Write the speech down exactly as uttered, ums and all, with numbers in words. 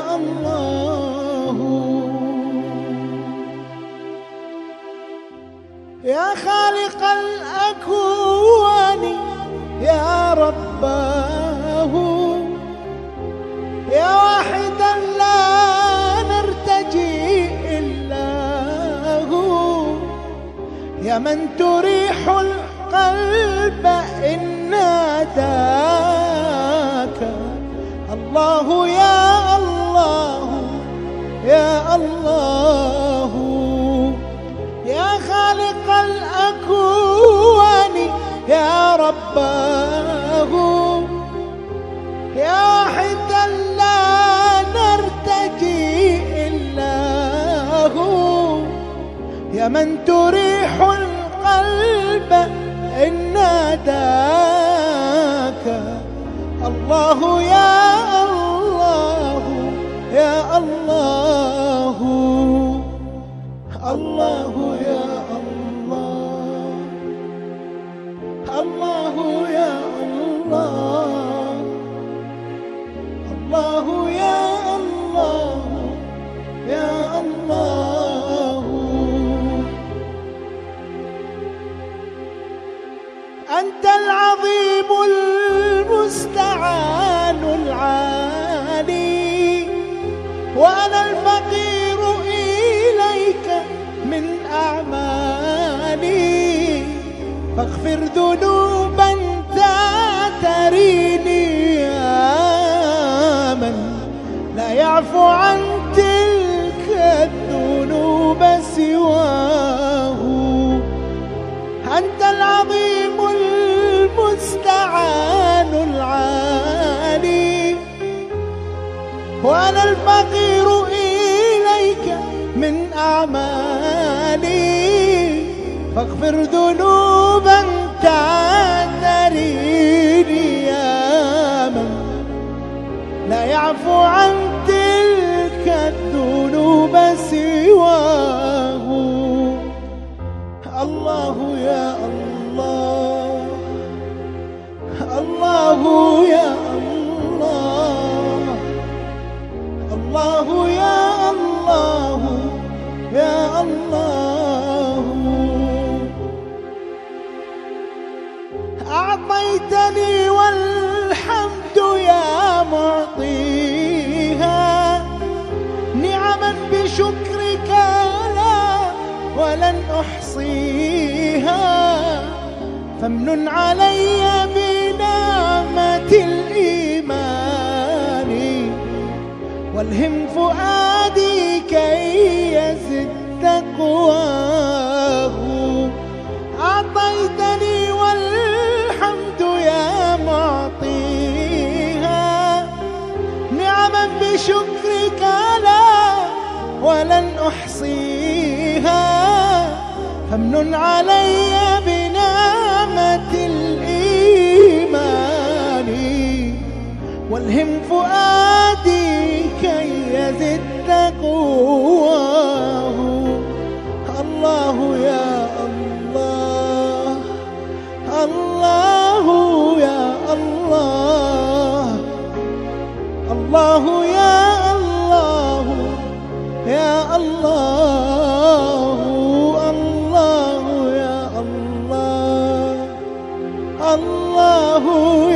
الله يا خالق الأكوان يا رباه يا واحدا لا نرتجي إلا هو يا من تريح القلب إن ناداك الله يا الله يا الله يا خالق الأكوان يا رباه يا واحدا لا نرتجي إلا هو يا من تريح القلب إن ناداك الله يا الله يا الله الله يا الله الله يا الله الله يا الله يا الله أنت العظيم المستعان العالي وأنا الفقير إليك من أعمالي فاغفر ذنوبا تريني يا من لا يعفو عن تلك الذنوب سواه أنت العظيم المستعان العالي وأنا الفقير إليك من أعمالي فاغفر ذنوبا تعتريني يا من لا يعفو عن تلك الذنوب سواه الله يا الله الله يا الله الله يا الله يا الله أعطيتني والحمد يا معطيها نعما بشكرك لا ولن أحصيها فامنن علي بنعمة الإيمان والهم فؤادي كي يزد تقواه أعطيتني والحمد يا معطيها نعما بشكرك لا ولن أحصيها فامنن علي بنعمة الإيمان والهم فؤادي كي يزد تقواه الله يا الله الله يا الله الله يا الله يا الله الله يا الله الله